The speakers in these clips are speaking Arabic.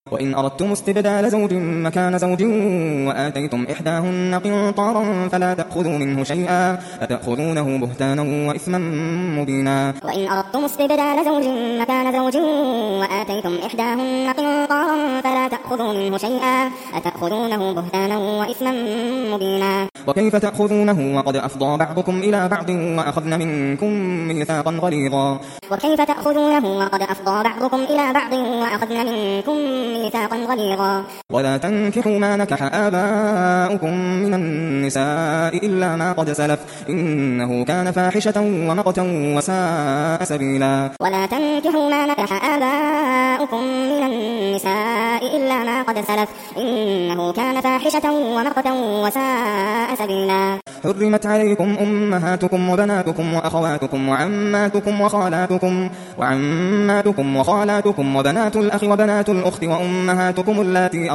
وإن أردتم استبدال زوج مكان زوج وآتيتم إحداهن قنطارا فلا تأخذوا منه شيئا أتأخذونه بهتانا وإثما مبينا. وإن أردتم استبدال زوج مكان زوج وآتيتم إحداهن قنطارا فلا تأخذوا منه شيئا أتأخذونه بهتانا وإثما مبينا. وكيف تأخذونه وقد أفضى بعضكم إلى بعض وأخذن منكم ميثاقا غليظا. وكيف تأخذونه وقد أفضى بعضكم إلى بعض وأخذن منكم ميثاقا غليظا. ولا تنكحوا ما نكح آباؤكم من النساء إلا ما قد سلف إنه كان فاحشة ومقتا وساء سبيلا. ولا تنكحوا ما نكح آباؤكم من النساء إلا ما قد سلف إنه كان فاحشة ومقتا وساء سبيلا. حرمت عليكم أمهاتكم وبناتكم وأخواتكم وعماتكم وخالاتكم وبنات الأخ وبنات الأخت وأمهاتكم اللاتي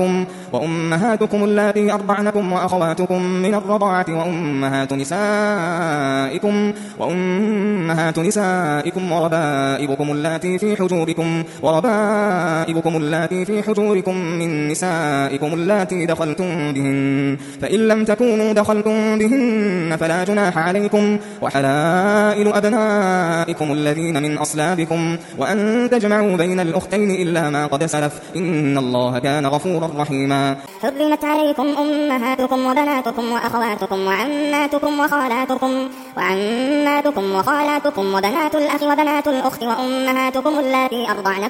أرضعنكم وأخواتكم من الرضاعة وأمهات نسائكم وربائبكم اللاتي في حجوركم من نسائكم اللاتي دخلتم بهن فإن لم تكونوا دخلتم بهن فلا جناح عليكم وحلائل أبنائكم الذين من أصلابكم وأن تجمعوا بين الأختين إلا ما قد سلف إن الله كان غفورا رحيما. حرمت عليكم أمهاتكم وبناتكم وأخواتكم وعماتكم وخالاتكم وبنات الأخ وبنات الأخت وأمهاتكم اللاتي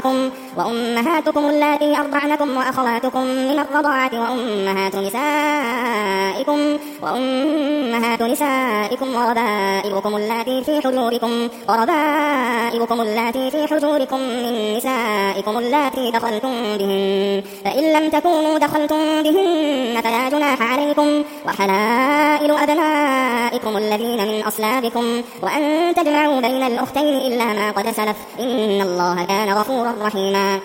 أرضعنكم وأخواتكم من الرضاعة وأمهات نسائكم وربائبكم اللاتي في حجوركم من نسائكم اللاتي دخلتم بهن فإن لم تكونوا دخلتم بهن فلا جناح عليكم وحلائل أبنائكم الذين من أصلابكم وأن تجمعوا بين الأختين إلا ما قد سلف إن الله كان غفورا رحيما.